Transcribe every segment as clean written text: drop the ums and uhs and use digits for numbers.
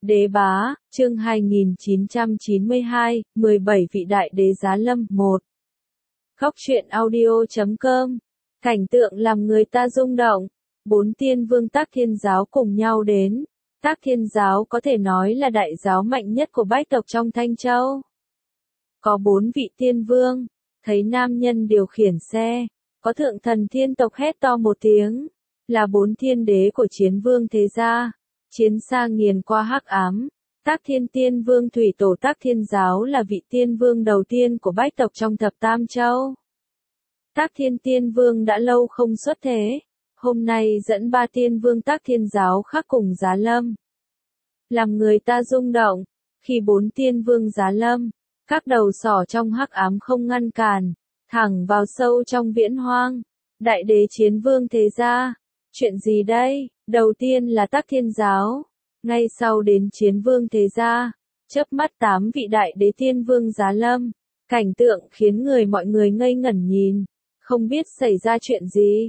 Đế bá, chương 2992, 17 vị đại đế giá lâm, 1. Góc truyện audio.com. Cảnh tượng làm người ta rung động. 4 tiên vương Tác Thiên giáo cùng nhau đến. Tác Thiên giáo có thể nói là đại giáo mạnh nhất của bách tộc trong Thanh Châu. Có 4 vị tiên vương, thấy nam nhân điều khiển xe, có thượng thần thiên tộc hét to một tiếng, là 4 thiên đế của chiến vương thế gia. Chiến xa nghiền qua hắc ám. Tác Thiên tiên vương thủy tổ Tác Thiên giáo là vị tiên vương đầu tiên của bách tộc trong thập tam châu. Tác Thiên tiên vương đã lâu không xuất thế, hôm nay dẫn 3 tiên vương Tác Thiên giáo khác cùng giá lâm. Làm người ta rung động, khi 4 tiên vương giá lâm, các đầu sỏ trong hắc ám không ngăn cản, thẳng vào sâu trong viễn hoang. Đại đế chiến vương thế gia, chuyện gì đây? Đầu tiên là Tác Thiên giáo, ngay sau đến chiến vương thế gia, chớp mắt 8 vị đại đế tiên vương giá lâm. Cảnh tượng khiến mọi người ngây ngẩn nhìn, không biết xảy ra chuyện gì.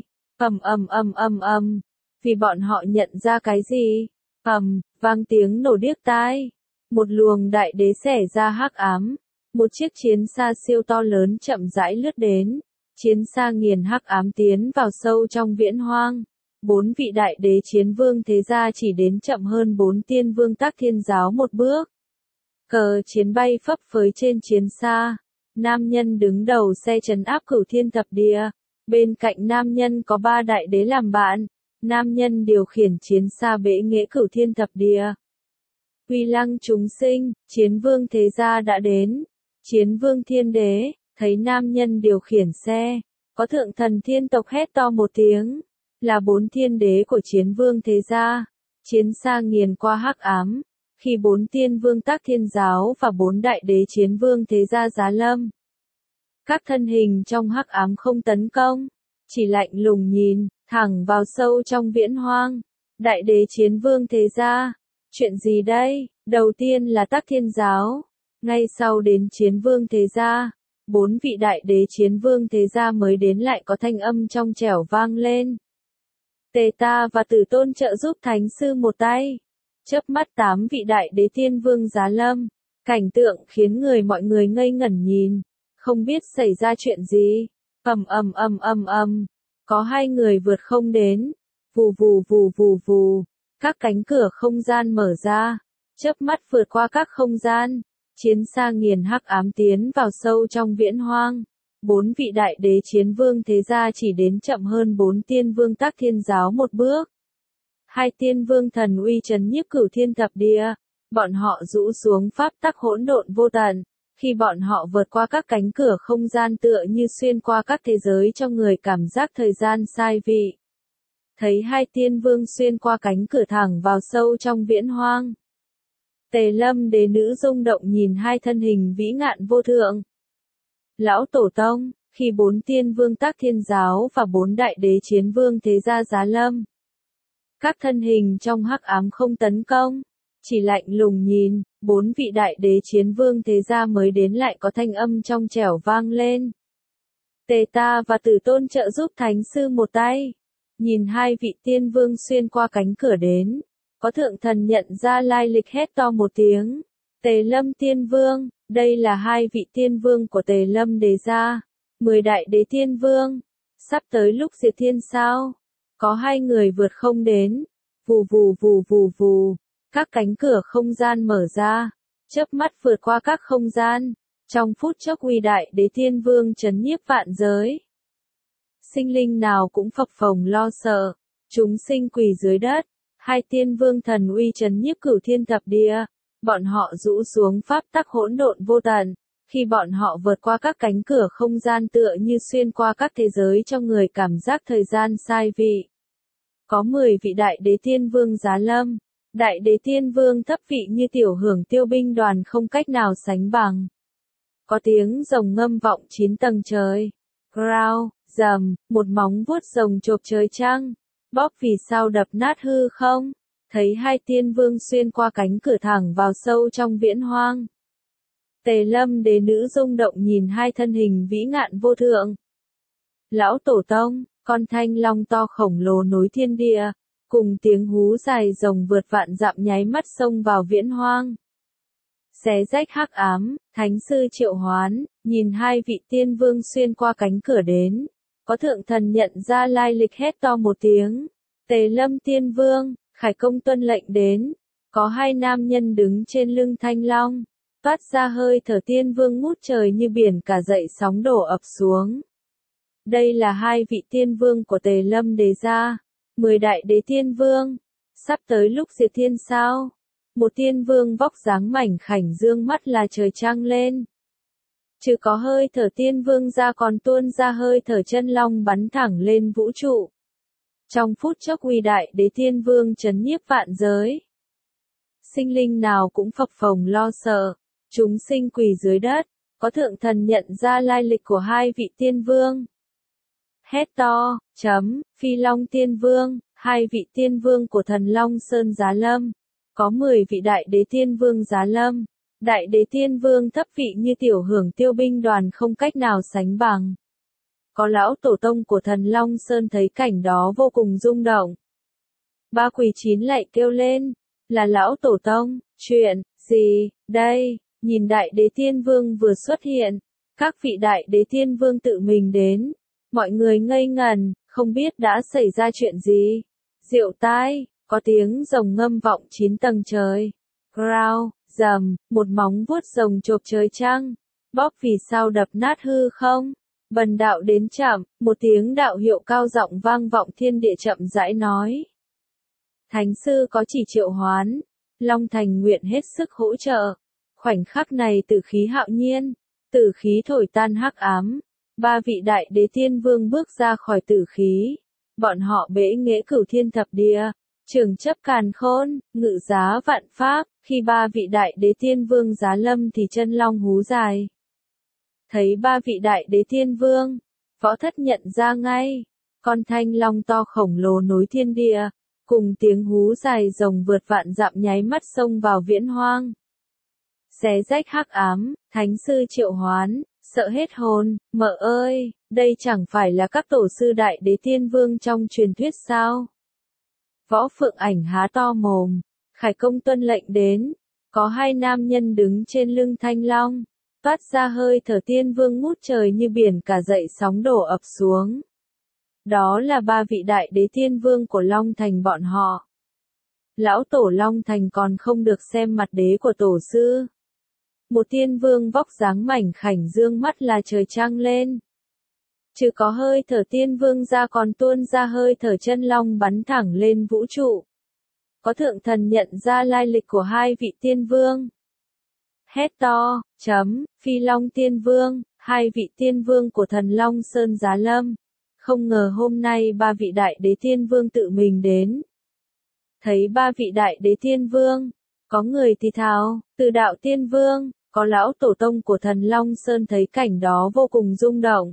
Vì bọn họ nhận ra cái gì? Vang tiếng nổ điếc tai. Một luồng đại đế xẻ ra hắc ám. Một chiếc chiến xa siêu to lớn chậm rãi lướt đến. Chiến xa nghiền hắc ám tiến vào sâu trong viễn hoang. 4 vị đại đế chiến vương thế gia chỉ đến chậm hơn 4 tiên vương Tác Thiên giáo một bước. Cờ chiến bay phấp phới trên chiến xa. Nam nhân đứng đầu xe trấn áp cửu thiên thập địa. Bên cạnh nam nhân có 3 đại đế làm bạn. Nam nhân điều khiển chiến xa bệ nghệ cửu thiên thập địa. Uy lăng chúng sinh, chiến vương thế gia đã đến. Chiến vương thiên đế, thấy nam nhân điều khiển xe, có thượng thần thiên tộc hét to một tiếng, là 4 thiên đế của chiến vương thế gia. Chiến xa nghiền qua hắc ám, khi 4 tiên vương Tác Thiên giáo và 4 đại đế chiến vương thế gia giá lâm. Các thân hình trong hắc ám không tấn công, chỉ lạnh lùng nhìn, thẳng vào sâu trong viễn hoang. Đại đế chiến vương thế gia, chuyện gì đây? Đầu tiên là Tác Thiên giáo, ngay sau đến chiến vương thế gia. 4 vị đại đế chiến vương thế gia mới đến lại có thanh âm trong trẻo vang lên. Tề ta và Tử Tôn trợ giúp thánh sư một tay. Chớp mắt 8 vị đại đế tiên vương giá lâm. Cảnh tượng khiến mọi người ngây ngẩn nhìn, không biết xảy ra chuyện gì. Có 2 người vượt không đến. Vù. Các cánh cửa không gian mở ra, chớp mắt vượt qua các không gian. Chiến xa nghiền hắc ám tiến vào sâu trong viễn hoang. 4 vị đại đế chiến vương thế gia chỉ đến chậm hơn 4 tiên vương Tác Thiên giáo một bước. 2 tiên vương thần uy trấn nhiếp cửu thiên thập địa. Bọn họ rũ xuống pháp tắc hỗn độn vô tận. Khi bọn họ vượt qua các cánh cửa không gian tựa như xuyên qua các thế giới cho người cảm giác thời gian sai vị. Thấy 2 tiên vương xuyên qua cánh cửa thẳng vào sâu trong viễn hoang. Tề Lâm đế nữ rung động nhìn 2 thân hình vĩ ngạn vô thượng. Lão Tổ Tông, khi 4 tiên vương Tác Thiên giáo và 4 đại đế chiến vương thế gia giá lâm. Các thân hình trong hắc ám không tấn công, chỉ lạnh lùng nhìn. 4 vị đại đế chiến vương thế gia mới đến lại có thanh âm trong trẻo vang lên. Tề ta và Tử Tôn trợ giúp thánh sư một tay. Nhìn 2 vị tiên vương xuyên qua cánh cửa đến, có thượng thần nhận ra lai lịch hét to một tiếng. Tề Lâm tiên vương, đây là 2 vị tiên vương của Tề Lâm đế gia. 10 đại đế tiên vương, sắp tới lúc diệt thiên sao? Có 2 người vượt không đến. Vù. Các cánh cửa không gian mở ra, chớp mắt vượt qua các không gian. Trong phút chốc uy đại đế tiên vương trấn nhiếp vạn giới. Sinh linh nào cũng phập phồng lo sợ, chúng sinh quỳ dưới đất. 2 tiên vương thần uy trấn nhiếp cửu thiên thập địa. Bọn họ rũ xuống pháp tắc hỗn độn vô tận. Khi bọn họ vượt qua các cánh cửa không gian tựa như xuyên qua các thế giới cho người cảm giác thời gian sai vị. Có 10 vị đại đế tiên vương giá lâm. Đại đế tiên vương thấp vị như tiểu hưởng tiêu binh đoàn không cách nào sánh bằng. Có tiếng rồng ngâm vọng 9 tầng trời. Growl, rầm, một móng vuốt rồng chộp trời trăng. Bóp vì sao đập nát hư không? Thấy 2 tiên vương xuyên qua cánh cửa thẳng vào sâu trong viễn hoang. Tề Lâm đế nữ rung động nhìn 2 thân hình vĩ ngạn vô thượng. Lão Tổ Tông, con thanh long to khổng lồ nối thiên địa, cùng tiếng hú dài rồng vượt vạn dặm nháy mắt xông vào viễn hoang. Xé rách hắc ám, thánh sư triệu hoán, nhìn hai vị tiên vương xuyên qua cánh cửa đến. Có thượng thần nhận ra lai lịch hét to một tiếng. Tề Lâm tiên vương, khải công tuân lệnh đến. Có hai nam nhân đứng trên lưng thanh long. Toát ra hơi thở tiên vương ngút trời như biển cả dậy sóng đổ ập xuống. Đây là hai vị tiên vương của Tề Lâm đề ra. 10 đại đế tiên vương. Sắp tới lúc diệt thiên sao. Một tiên vương vóc dáng mảnh khảnh dương mắt là trời trăng lên. Chứ có hơi thở tiên vương ra còn tuôn ra hơi thở chân long bắn thẳng lên vũ trụ. Trong phút chốc uy đại đế tiên vương trấn nhiếp vạn giới. Sinh linh nào cũng phập phồng lo sợ. Chúng sinh quỳ dưới đất. Có thượng thần nhận ra lai lịch của hai vị tiên vương. Hét to, Phi Long tiên vương, hai vị tiên vương của thần Long Sơn Giá Lâm. Có 10 vị đại đế tiên vương Giá Lâm. Đại đế tiên vương thấp vị như tiểu hưởng tiêu binh đoàn không cách nào sánh bằng. Có lão tổ tông của thần Long Sơn thấy cảnh đó vô cùng rung động. Ba quỳ chín lạy kêu lên, là lão tổ tông, chuyện gì, đây, nhìn đại đế tiên vương vừa xuất hiện, các vị đại đế tiên vương tự mình đến, mọi người ngây ngần, không biết đã xảy ra chuyện gì. Diệu tai, có tiếng rồng ngâm vọng 9 tầng trời. Growl, rầm, một móng vuốt rồng chộp trời trăng. Bóp vì sao đập nát hư không? Bần đạo đến chậm, một tiếng đạo hiệu cao giọng vang vọng thiên địa chậm rãi nói. Thánh sư có chỉ triệu hoán, Long Thành nguyện hết sức hỗ trợ. Khoảnh khắc này tử khí hạo nhiên, tử khí thổi tan hắc ám. Ba vị đại đế tiên vương bước ra khỏi tử khí. Bọn họ bẽ nghễ cửu thiên thập địa, trường chấp càn khôn, ngự giá vạn pháp. Khi ba vị đại đế tiên vương giá lâm thì chân long hú dài. Thấy ba vị đại đế tiên vương, võ thất nhận ra ngay. Con thanh long to khổng lồ nối thiên địa, cùng tiếng hú dài rồng vượt vạn dặm nháy mắt xông vào viễn hoang. Xé rách hắc ám, thánh sư triệu hoán, sợ hết hồn, mợ ơi, đây chẳng phải là các tổ sư đại đế tiên vương trong truyền thuyết sao? Võ Phượng Ảnh há to mồm, khải công tuân lệnh đến, có hai nam nhân đứng trên lưng thanh long, toát ra hơi thở tiên vương ngút trời như biển cả dậy sóng đổ ập xuống. Đó là ba vị đại đế tiên vương của Long Thành bọn họ. Lão tổ Long Thành còn không được xem mặt đế của tổ sư. Một tiên vương vóc dáng mảnh khảnh dương mắt là trời trăng lên. Chứ có hơi thở tiên vương ra còn tuôn ra hơi thở chân long bắn thẳng lên vũ trụ. Có thượng thần nhận ra lai lịch của hai vị tiên vương. Hét to, Phi Long tiên vương, hai vị tiên vương của thần Long Sơn Giá Lâm. Không ngờ hôm nay ba vị đại đế tiên vương tự mình đến. Thấy ba vị đại đế tiên vương, có người thì thào, từ đạo tiên vương, có lão tổ tông của thần Long Sơn thấy cảnh đó vô cùng rung động.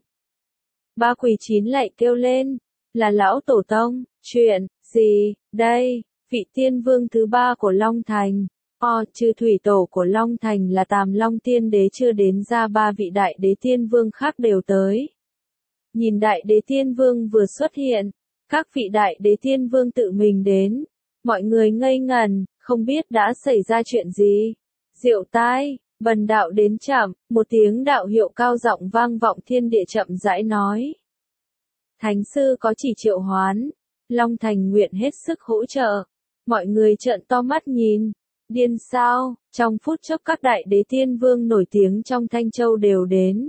Ba quỳ chín lạy kêu lên, là lão tổ tông, chuyện gì, đây, vị tiên vương thứ ba của Long Thành. Chư thủy tổ của Long Thành là Tàm Long tiên đế chưa đến ra ba vị đại đế tiên vương khác đều tới. Nhìn đại đế tiên vương vừa xuất hiện, các vị đại đế tiên vương tự mình đến, mọi người ngây ngần, không biết đã xảy ra chuyện gì. Diệu tai, bần đạo đến chậm, một tiếng đạo hiệu cao giọng vang vọng thiên địa chậm rãi nói. Thánh sư có chỉ triệu hoán, Long Thành nguyện hết sức hỗ trợ. Mọi người trợn to mắt nhìn, điên sao, trong phút chốc các đại đế tiên vương nổi tiếng trong Thanh Châu đều đến.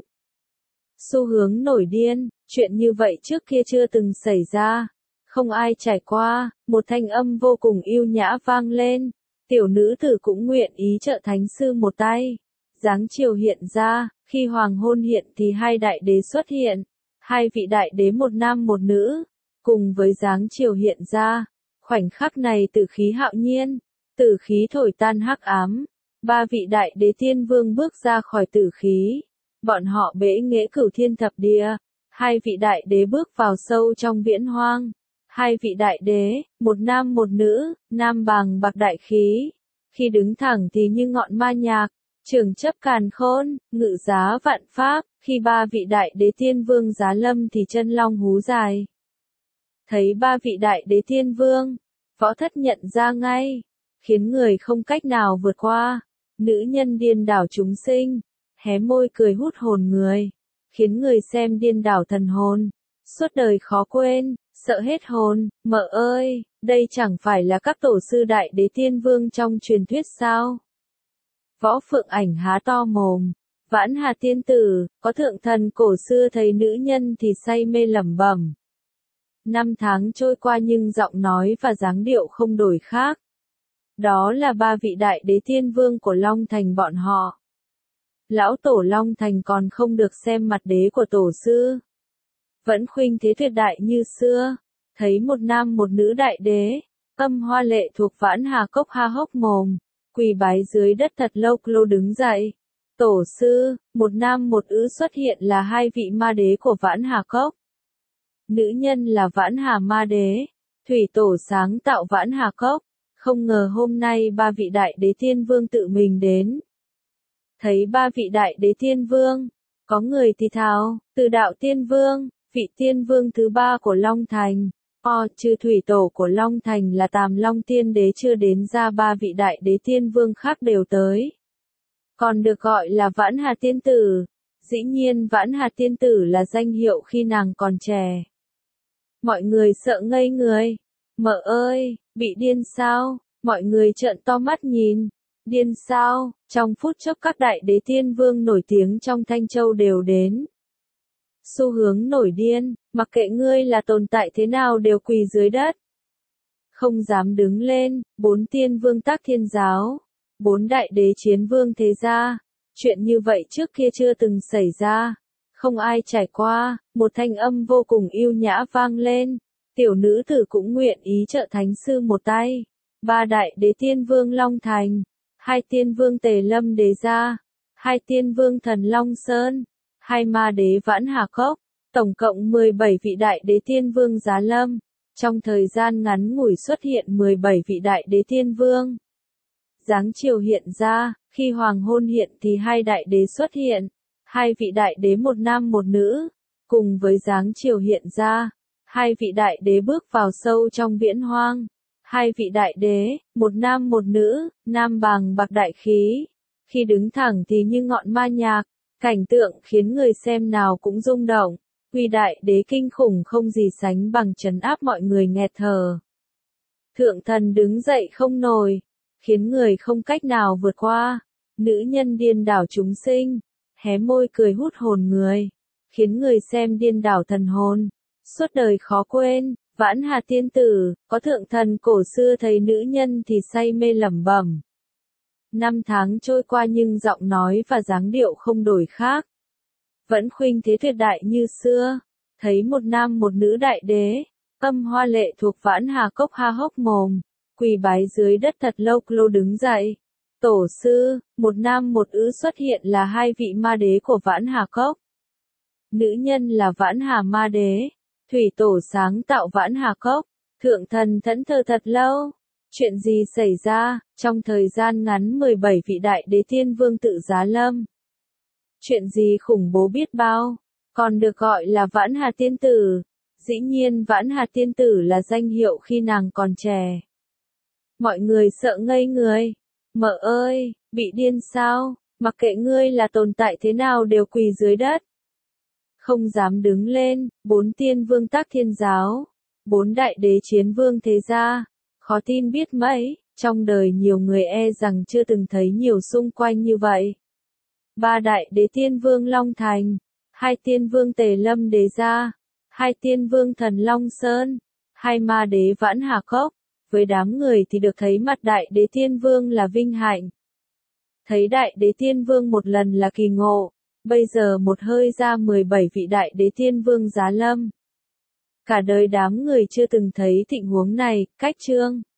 Xu hướng nổi điên, chuyện như vậy trước kia chưa từng xảy ra, không ai trải qua, một thanh âm vô cùng yêu nhã vang lên, tiểu nữ tử cũng nguyện ý trợ thánh sư một tay. Dáng chiều hiện ra, khi hoàng hôn hiện thì hai đại đế xuất hiện, hai vị đại đế một nam một nữ, cùng với dáng chiều hiện ra, khoảnh khắc này tử khí hạo nhiên, tử khí thổi tan hắc ám, ba vị đại đế tiên vương bước ra khỏi tử khí. Bọn họ bẽ nghễ cửu thiên thập địa, hai vị đại đế bước vào sâu trong viễn hoang. Hai vị đại đế, một nam một nữ, nam bàng bạc đại khí, khi đứng thẳng thì như ngọn ma nhạc, trường chấp càn khôn, ngự giá vạn pháp, khi ba vị đại đế tiên vương giá lâm thì chân long hú dài. Thấy ba vị đại đế tiên vương, Võ Thất nhận ra ngay, khiến người không cách nào vượt qua. Nữ nhân điên đảo chúng sinh, hé môi cười hút hồn người, khiến người xem điên đảo thần hồn, suốt đời khó quên, sợ hết hồn. Mợ ơi, đây chẳng phải là các tổ sư Đại Đế Tiên Vương trong truyền thuyết sao? Võ Phượng Ảnh há to mồm. Vãn Hà tiên tử, có thượng thần cổ xưa thấy nữ nhân thì say mê lẩm bẩm. Năm tháng trôi qua nhưng giọng nói và dáng điệu không đổi khác. Đó là ba vị Đại Đế Tiên Vương của Long Thành bọn họ. Lão tổ Long Thành còn không được xem mặt đế của tổ sư. Vẫn khuynh thế tuyệt đại như xưa. Thấy một nam một nữ đại đế, âm hoa lệ thuộc Vãn Hà Cốc ha hốc mồm, quỳ bái dưới đất thật lâu lô đứng dậy. Tổ sư, một nam một nữ xuất hiện là hai vị ma đế của Vãn Hà Cốc. Nữ nhân là Vãn Hà ma đế, thủy tổ sáng tạo Vãn Hà Cốc. Không ngờ hôm nay ba vị Đại Đế Tiên Vương tự mình đến. Thấy ba vị Đại Đế Tiên Vương, có người thì thào, Từ Đạo Tiên Vương, vị Tiên Vương thứ ba của Long Thành. Trừ thủy tổ của Long Thành là Tàm Long Tiên Đế chưa đến ra ba vị Đại Đế Tiên Vương khác đều tới. Còn được gọi là Vãn Hà Tiên Tử. Dĩ nhiên Vãn Hà Tiên Tử là danh hiệu khi nàng còn trẻ. Mọi người sợ ngây người. Mợ ơi, bị điên sao? Mọi người trợn to mắt nhìn. Điên sao? Trong phút chốc các Đại Đế Tiên Vương nổi tiếng trong Thanh Châu đều đến. Xu hướng nổi điên, mặc kệ ngươi là tồn tại thế nào đều quỳ dưới đất. Không dám đứng lên, 4 tiên vương Tác Thiên giáo, 4 đại đế chiến vương thế gia. Chuyện như vậy trước kia chưa từng xảy ra. Không ai trải qua, một thanh âm vô cùng yêu nhã vang lên. Tiểu nữ tử cũng nguyện ý trợ thánh sư một tay. 3 đại đế tiên vương Long Thành, 2 tiên vương Tề Lâm Đế Gia, 2 tiên vương Thần Long Sơn, 2 ma đế Vãn Hà Cốc, tổng cộng 17 vị đại đế tiên vương Giá Lâm. Trong thời gian ngắn ngủi xuất hiện 17 vị đại đế tiên vương. Giáng chiều hiện ra, khi hoàng hôn hiện thì 2 đại đế xuất hiện, 2 vị đại đế một nam một nữ, cùng với giáng chiều hiện ra, 2 vị đại đế bước vào sâu trong viễn hoang. 2 vị đại đế, một nam một nữ, nam bàng bạc đại khí. Khi đứng thẳng thì như ngọn ma nhạc, cảnh tượng khiến người xem nào cũng rung động. Uy đại đế kinh khủng không gì sánh bằng trấn áp mọi người nghẹt thở. Thượng thần đứng dậy không nổi, khiến người không cách nào vượt qua. Nữ nhân điên đảo chúng sinh, hé môi cười hút hồn người, khiến người xem điên đảo thần hồn, suốt đời khó quên. Vãn Hà tiên tử, có thượng thần cổ xưa thấy nữ nhân thì say mê lẩm bẩm. Năm tháng trôi qua nhưng giọng nói và dáng điệu không đổi khác. Vẫn khuynh thế tuyệt đại như xưa. Thấy một nam một nữ đại đế, âm hoa lệ thuộc Vãn Hà Cốc ha hốc mồm, quỳ bái dưới đất thật lâu lô đứng dậy. Tổ sư, một nam một nữ xuất hiện là 2 vị ma đế của Vãn Hà Cốc. Nữ nhân là Vãn Hà ma đế. Thủy tổ sáng tạo Vãn Hà Cốc, thượng thần thẫn thờ thật lâu. Chuyện gì xảy ra, trong thời gian ngắn 17 vị đại đế tiên vương tự giá lâm. Chuyện gì khủng bố biết bao, còn được gọi là Vãn Hà Tiên Tử. Dĩ nhiên Vãn Hà Tiên Tử là danh hiệu khi nàng còn trẻ. Mọi người sợ ngây người. Mợ ơi, bị điên sao, mặc kệ ngươi là tồn tại thế nào đều quỳ dưới đất. Không dám đứng lên, 4 tiên vương Tác Thiên giáo, 4 đại đế chiến vương thế gia. Khó tin biết mấy, trong đời nhiều người e rằng chưa từng thấy nhiều xung quanh như vậy. 3 đại đế tiên vương Long Thành, 2 tiên vương Tề Lâm Đế Gia, 2 tiên vương Thần Long Sơn, 2 ma đế Vãn Hà Cốc. Với đám người thì được thấy mặt đại đế tiên vương là vinh hạnh. Thấy đại đế tiên vương một lần là kỳ ngộ. Bây giờ một hơi ra 17 vị đại đế tiên vương Giá Lâm. Cả đời đám người chưa từng thấy tình huống này. Cách chương